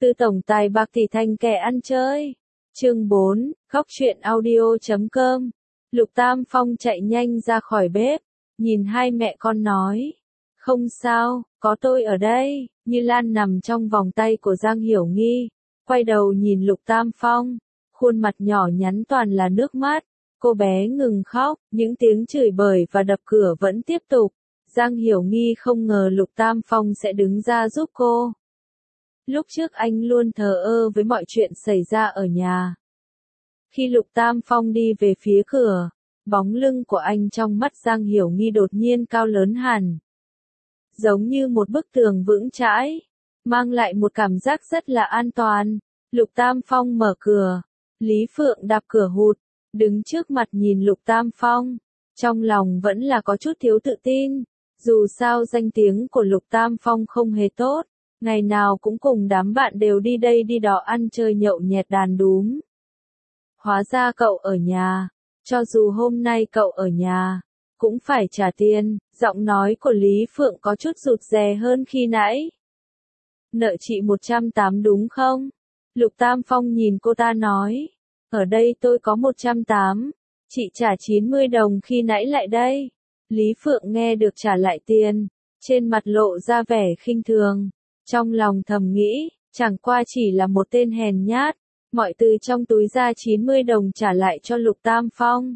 Từ tổng tài bạc tỷ thành kẻ ăn chơi. Chương 4, khóc chuyện audio.com. Lục Tam Phong chạy nhanh ra khỏi bếp, nhìn hai mẹ con nói. Không sao, có tôi ở đây. Như Lan nằm trong vòng tay của Giang Hiểu Nghi, quay đầu nhìn Lục Tam Phong, khuôn mặt nhỏ nhắn toàn là nước mắt. Cô bé ngừng khóc, những tiếng chửi bới và đập cửa vẫn tiếp tục. Giang Hiểu Nghi không ngờ Lục Tam Phong sẽ đứng ra giúp cô. Lúc trước anh luôn thờ ơ với mọi chuyện xảy ra ở nhà. Khi Lục Tam Phong đi về phía cửa, bóng lưng của anh trong mắt Giang Hiểu Nghi đột nhiên cao lớn hẳn. Giống như một bức tường vững chãi, mang lại một cảm giác rất là an toàn. Lục Tam Phong mở cửa, Lý Phượng đạp cửa hụt, đứng trước mặt nhìn Lục Tam Phong, trong lòng vẫn là có chút thiếu tự tin. Dù sao danh tiếng của Lục Tam Phong không hề tốt, ngày nào cũng cùng đám bạn đều đi đây đi đó ăn chơi nhậu nhẹt đàn đúm. Hóa ra cậu ở nhà, cho dù hôm nay cậu ở nhà, cũng phải trả tiền. Giọng nói của Lý Phượng có chút rụt rè hơn khi nãy. Nợ chị 180 đúng không? Lục Tam Phong nhìn cô ta nói. Ở đây tôi có 180, chị trả 90 đồng khi nãy lại đây. Lý Phượng nghe được trả lại tiền, trên mặt lộ ra vẻ khinh thường. Trong lòng thầm nghĩ, chẳng qua chỉ là một tên hèn nhát, mọi từ trong túi ra 90 đồng trả lại cho Lục Tam Phong.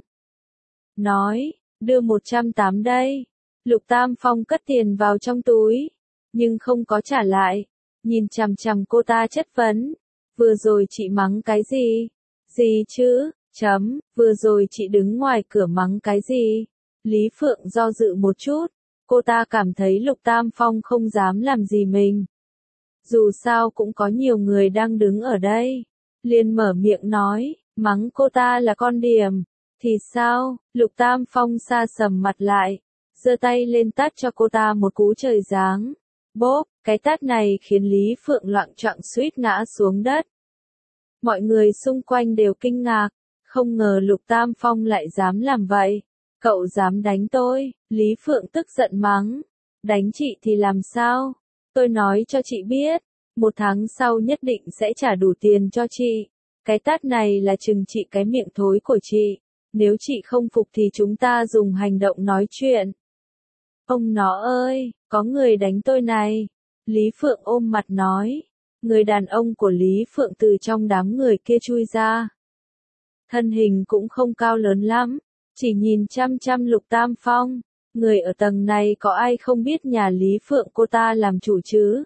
Nói, đưa 180 đây. Lục Tam Phong cất tiền vào trong túi, nhưng không có trả lại. Nhìn chằm chằm cô ta chất vấn, vừa rồi chị mắng cái gì? Gì chứ? Vừa rồi chị đứng ngoài cửa mắng cái gì? Lý Phượng do dự một chút, cô ta cảm thấy Lục Tam Phong không dám làm gì mình. Dù sao cũng có nhiều người đang đứng ở đây. Liền mở miệng nói, mắng cô ta là con điềm. Thì sao? Lục Tam Phong sa sầm mặt lại, giơ tay lên tát cho cô ta một cú trời giáng. Bốp, cái tát này khiến Lý Phượng loạng choạng suýt ngã xuống đất. Mọi người xung quanh đều kinh ngạc, không ngờ Lục Tam Phong lại dám làm vậy. Cậu dám đánh tôi? Lý Phượng tức giận mắng. Đánh chị thì làm sao? Tôi nói cho chị biết, 1 tháng sau nhất định sẽ trả đủ tiền cho chị. Cái tát này là trừng trị cái miệng thối của chị. Nếu chị không phục thì chúng ta dùng hành động nói chuyện. Ông nó ơi, có người đánh tôi này. Lý Phượng ôm mặt nói. Người đàn ông của Lý Phượng từ trong đám người kia chui ra. Thân hình cũng không cao lớn lắm, chỉ nhìn chăm chăm Lục Tam Phong. Người ở tầng này có ai không biết nhà Lý Phượng cô ta làm chủ chứ?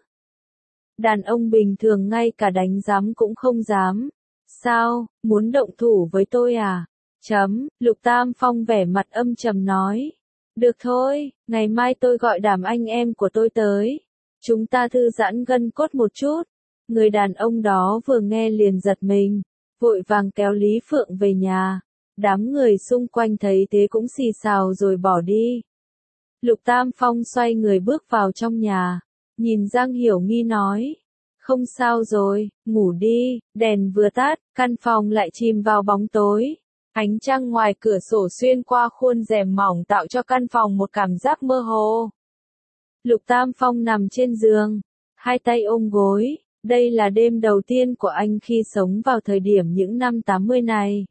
Đàn ông bình thường ngay cả đánh giám cũng không dám. Sao, muốn động thủ với tôi à? Lục Tam Phong vẻ mặt âm trầm nói. Được thôi, ngày mai tôi gọi đám anh em của tôi tới. Chúng ta thư giãn gân cốt một chút. Người đàn ông đó vừa nghe liền giật mình, vội vàng kéo Lý Phượng về nhà. Đám người xung quanh thấy thế cũng xì xào rồi bỏ đi. Lục Tam Phong xoay người bước vào trong nhà, nhìn Giang Hiểu Nghi nói. Không sao rồi, ngủ đi. Đèn vừa tắt, căn phòng lại chìm vào bóng tối. Ánh trăng ngoài cửa sổ xuyên qua khuôn rèm mỏng tạo cho căn phòng một cảm giác mơ hồ. Lục Tam Phong nằm trên giường, hai tay ôm gối. Đây là đêm đầu tiên của anh khi sống vào thời điểm những năm 80 này.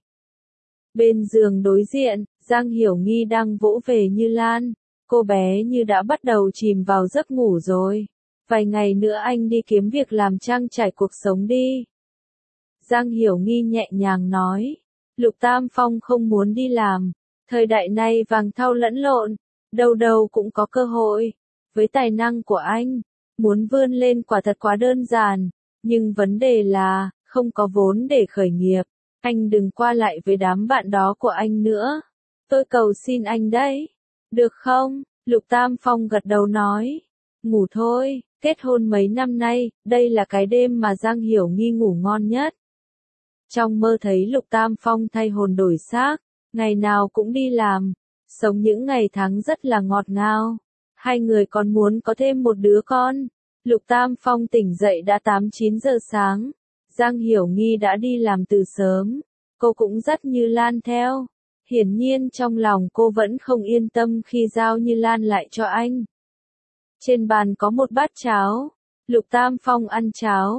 Bên giường đối diện, Giang Hiểu Nghi đang vỗ về Như Lan. Cô bé như đã bắt đầu chìm vào giấc ngủ rồi. Vài ngày nữa anh đi kiếm việc làm trang trải cuộc sống đi. Giang Hiểu Nghi nhẹ nhàng nói. Lục Tam Phong không muốn đi làm. Thời đại này vàng thau lẫn lộn, đâu đâu cũng có cơ hội. Với tài năng của anh, muốn vươn lên quả thật quá đơn giản. Nhưng vấn đề là, không có vốn để khởi nghiệp. Anh đừng qua lại với đám bạn đó của anh nữa. Tôi cầu xin anh đấy. Được không? Lục Tam Phong gật đầu nói. Ngủ thôi, kết hôn mấy năm nay, đây là cái đêm mà Giang Hiểu Nghi ngủ ngon nhất. Trong mơ thấy Lục Tam Phong thay hồn đổi xác, ngày nào cũng đi làm, sống những ngày tháng rất là ngọt ngào. Hai người còn muốn có thêm một đứa con. Lục Tam Phong tỉnh dậy đã 8-9 giờ sáng. Giang Hiểu Nghi đã đi làm từ sớm. Cô cũng dắt Như Lan theo. Hiển nhiên trong lòng cô vẫn không yên tâm khi giao Như Lan lại cho anh. Trên bàn có một bát cháo. Lục Tam Phong ăn cháo.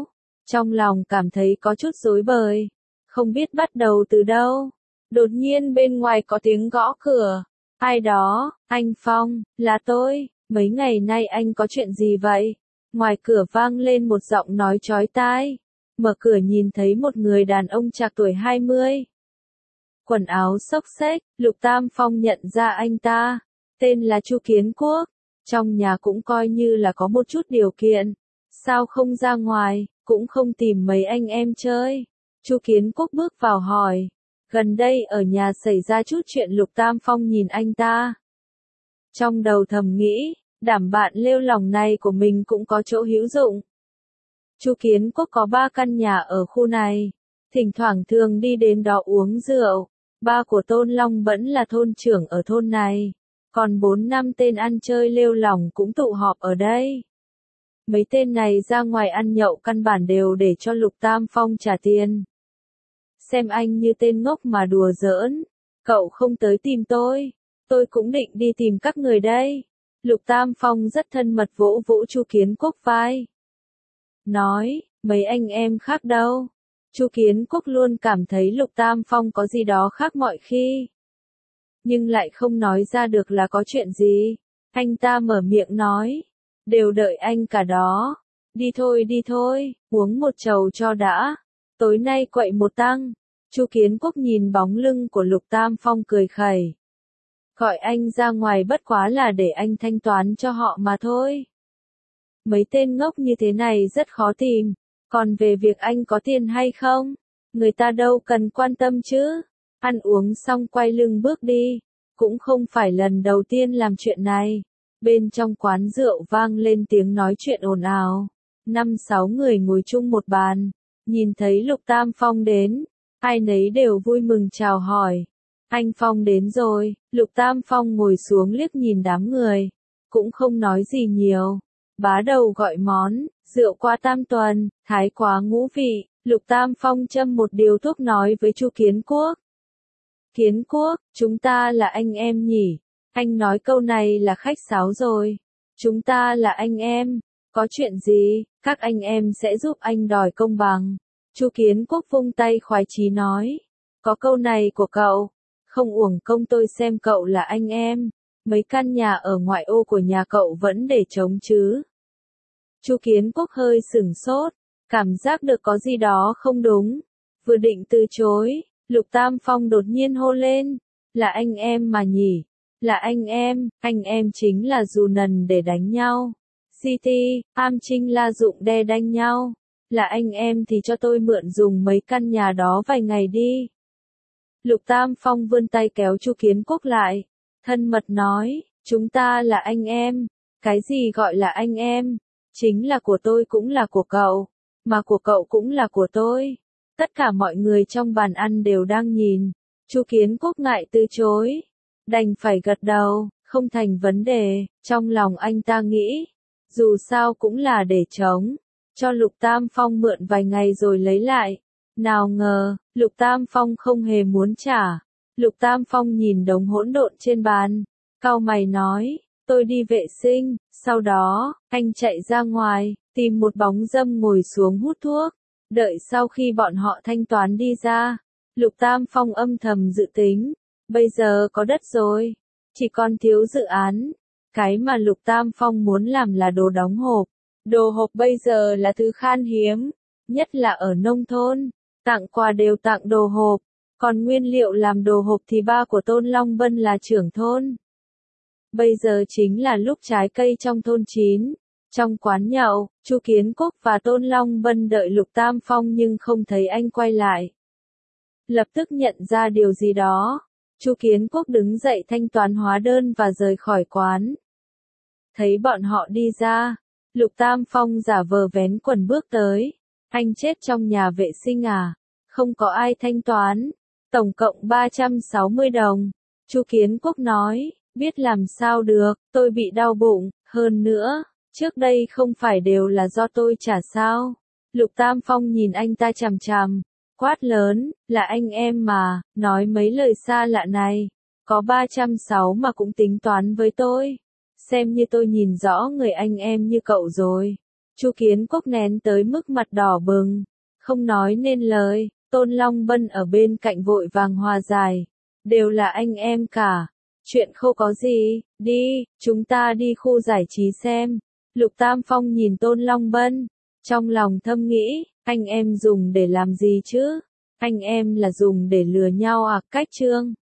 Trong lòng cảm thấy có chút rối bời, không biết bắt đầu từ đâu. Đột nhiên bên ngoài có tiếng gõ cửa. Ai đó? Anh Phong, là tôi. Mấy ngày nay anh có chuyện gì vậy? Ngoài cửa vang lên một giọng nói chói tai. Mở cửa nhìn thấy một người đàn ông trạc tuổi 20. Quần áo xốc xếch, Lục Tam Phong nhận ra anh ta. Tên là Chu Kiến Quốc. Trong nhà cũng coi như là có một chút điều kiện. Sao không ra ngoài, cũng không tìm mấy anh em chơi? Chu Kiến Quốc bước vào hỏi. Gần đây ở nhà xảy ra chút chuyện. Lục Tam Phong nhìn anh ta. Trong đầu thầm nghĩ, đảm bạn lêu lỏng này của mình cũng có chỗ hữu dụng. Chu Kiến Quốc có 3 căn nhà ở khu này. Thỉnh thoảng thường đi đến đó uống rượu. Ba của Tôn Long vẫn là thôn trưởng ở thôn này. Còn 4-5 tên ăn chơi lêu lỏng cũng tụ họp ở đây. Mấy tên này ra ngoài ăn nhậu căn bản đều để cho Lục Tam Phong trả tiền. Xem anh như tên ngốc mà đùa giỡn. Cậu không tới tìm tôi cũng định đi tìm các người đây. Lục Tam Phong rất thân mật vỗ vỗ Chu Kiến Quốc vai. Nói, mấy anh em khác đâu? Chu Kiến Quốc luôn cảm thấy Lục Tam Phong có gì đó khác mọi khi. Nhưng lại không nói ra được là có chuyện gì. Anh ta mở miệng nói. Đều đợi anh cả đó. Đi thôi, uống một chầu cho đã. Tối nay quậy một tăng. Chu Kiến Quốc nhìn bóng lưng của Lục Tam Phong cười khẩy. Gọi anh ra ngoài bất quá là để anh thanh toán cho họ mà thôi. Mấy tên ngốc như thế này rất khó tìm. Còn về việc anh có tiền hay không, người ta đâu cần quan tâm chứ. Ăn uống xong quay lưng bước đi. Cũng không phải lần đầu tiên làm chuyện này. Bên trong quán rượu vang lên tiếng nói chuyện ồn ào. 5-6 người ngồi chung một bàn. Nhìn thấy Lục Tam Phong đến, ai nấy đều vui mừng chào hỏi. Anh Phong đến rồi. Lục Tam Phong ngồi xuống liếc nhìn đám người. Cũng không nói gì nhiều. Bá đầu gọi món, rượu qua tam tuần, thái quá ngũ vị. Lục Tam Phong châm một điếu thuốc nói với Chu Kiến Quốc. Kiến Quốc, chúng ta là anh em nhỉ? Anh nói câu này là khách sáo rồi. Chúng ta là anh em. Có chuyện gì, các anh em sẽ giúp anh đòi công bằng. Chu Kiến Quốc vung tay khoái chí nói. Có câu này của cậu. Không uổng công tôi xem cậu là anh em. Mấy căn nhà ở ngoại ô của nhà cậu vẫn để trống chứ? Chu Kiến Quốc hơi sửng sốt. Cảm giác được có gì đó không đúng. Vừa định từ chối, Lục Tam Phong đột nhiên hô lên. Là anh em mà nhỉ? Là anh em chính là dù nần để đánh nhau. City, am trinh la dụng đe đánh nhau. Là anh em thì cho tôi mượn dùng mấy căn nhà đó vài ngày đi. Lục Tam Phong vươn tay kéo Chu Kiến Quốc lại. Thân mật nói, chúng ta là anh em. Cái gì gọi là anh em? Chính là của tôi cũng là của cậu. Mà của cậu cũng là của tôi. Tất cả mọi người trong bàn ăn đều đang nhìn. Chu Kiến Quốc ngại từ chối. Đành phải gật đầu, không thành vấn đề. Trong lòng anh ta nghĩ. Dù sao cũng là để chống. Cho Lục Tam Phong mượn vài ngày rồi lấy lại. Nào ngờ, Lục Tam Phong không hề muốn trả. Lục Tam Phong nhìn đống hỗn độn trên bàn. Cau mày nói, tôi đi vệ sinh. Sau đó, anh chạy ra ngoài, tìm một bóng râm ngồi xuống hút thuốc. Đợi sau khi bọn họ thanh toán đi ra. Lục Tam Phong âm thầm dự tính. Bây giờ có đất rồi. Chỉ còn thiếu dự án. Cái mà Lục Tam Phong muốn làm là đồ đóng hộp. Đồ hộp bây giờ là thứ khan hiếm. Nhất là ở nông thôn. Tặng quà đều tặng đồ hộp. Còn nguyên liệu làm đồ hộp thì ba của Tôn Long Bân là trưởng thôn. Bây giờ chính là lúc trái cây trong thôn chín. Trong quán nhậu, Chu Kiến Quốc và Tôn Long Bân đợi Lục Tam Phong nhưng không thấy anh quay lại. Lập tức nhận ra điều gì đó. Chu Kiến Quốc đứng dậy thanh toán hóa đơn và rời khỏi quán. Thấy bọn họ đi ra, Lục Tam Phong giả vờ vén quần bước tới. Anh chết trong nhà vệ sinh à? Không có ai thanh toán. Tổng cộng 360 đồng. Chu Kiến Quốc nói, biết làm sao được, tôi bị đau bụng, hơn nữa, trước đây không phải đều là do tôi trả sao? Lục Tam Phong nhìn anh ta chằm chằm, quát lớn, là anh em mà, nói mấy lời xa lạ này, có 360 mà cũng tính toán với tôi. Xem như tôi nhìn rõ người anh em như cậu rồi. Chu Kiến Quốc nén tới mức mặt đỏ bừng, không nói nên lời. Tôn Long Bân ở bên cạnh vội vàng hòa giải. Đều là anh em cả. Chuyện không có gì, đi, chúng ta đi khu giải trí xem. Lục Tam Phong nhìn Tôn Long Bân, trong lòng thầm nghĩ, anh em dùng để làm gì chứ? Anh em là dùng để lừa nhau à? Cách Trương